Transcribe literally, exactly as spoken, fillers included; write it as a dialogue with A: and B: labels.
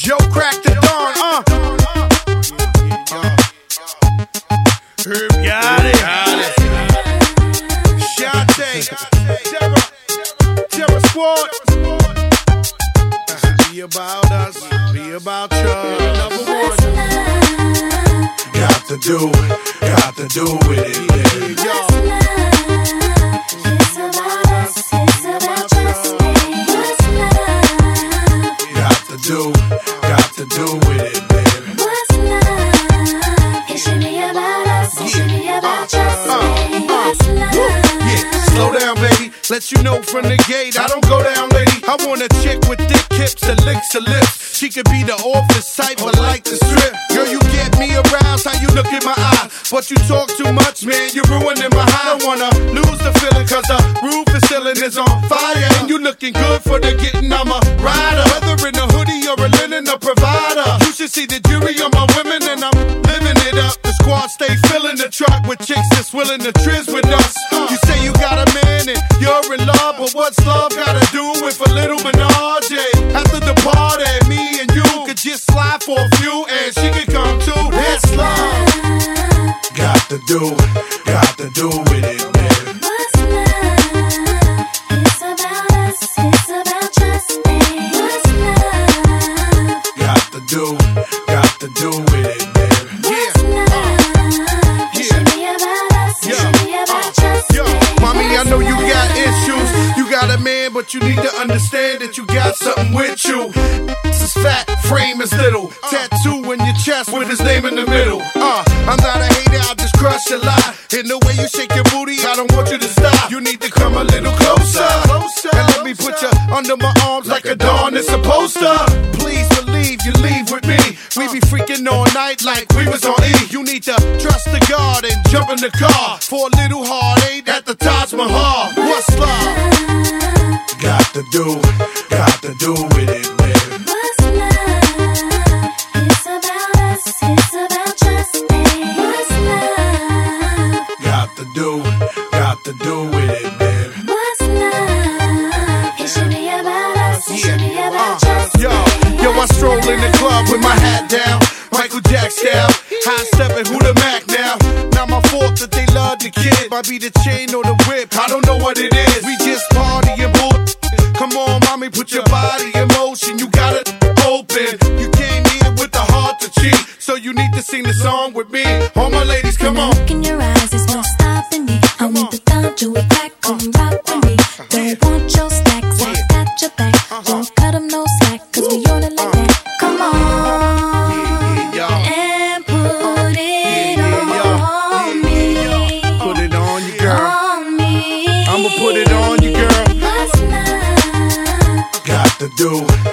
A: Joe cracked the dawn, uh. Herb got it. Got it. Shante, Terror, Terror Squad. Be about us, be about you. Number one. Got to do, got to do with it, baby.
B: What's love? It's about us, it's about trust me. What's love?
A: Got to do, got to do with it, baby.
B: What's love? It should be about us, it should be about trust me. What's love?
A: Yeah, slow down, baby. Let you know from the gate, I don't go down, lady. I want a chick with thick hips and licks her lips. She could be the office type, but like the strip. Girl, you get me aroused, how you look in my eye. But you talk too much, man, you're ruining my high. I don't wanna lose the feeling, cause the roof is ceiling is on fire. And you looking good for the getting, I'm a rider. Whether in a hoodie or a linen, a provider. You should see the jury on my women, and I'm living it up. The squad stay filling the truck with chicks that's willing to trizz with us. You say you got a man and you're in love, but what's love gotta do with a little menage? After the party, me and you could just slide for a few, and she could come too. That's love. Got to do, got to do with it, man.
B: What's love? It's about us, it's about trust me. What's love?
A: Got to do, got to do with it, man.
B: What's love? It should be about us, it should be about trust
A: Yo,
B: me.
A: mommy, I know you got issues. You got a man, but you need to understand that you got something with you. This is fat, frame is little. Tattoo in your chest with his name in the middle. Uh, I'm not a hater, I'll just crush your lie. In the way you shake your booty, I don't want you to stop. You need to come a little closer, and let me put you under my arms like a dawn is supposed to. Please believe you leave with me. We be freaking all night like we was on E. You need to trust the God and jump in the car for a little heartache at the Taj Mahal. What's love? Got to do, got to do with it, baby.
B: What's love? It's about us, it's about trust me. What's love?
A: Got to do, got to do with it, baby.
B: What's love? It should be about us, it should be about trust me.
A: Yo, yo, I stroll in the club with my hat down, Michael Jackson style, high stepping, who the Mac now? Not my fault that they love the kid. Might be the chain or the whip, I don't know what it is. We just partying, bull. Come on, mommy, put your body in motion. You got it open. You came here with the heart to cheat, so you need to sing the song with me. All my ladies, come on.
B: Look in your eyes, there's no stopping me. I want the thumb to it back, come rock with me. Don't want your stacks, I got your back. Don't cut them no slack, cause we on it like that. Come on, and put it on me.
A: Put it on you, girl.
B: On me.
A: I'ma put it on you, girl.
B: What's love?
A: Got to do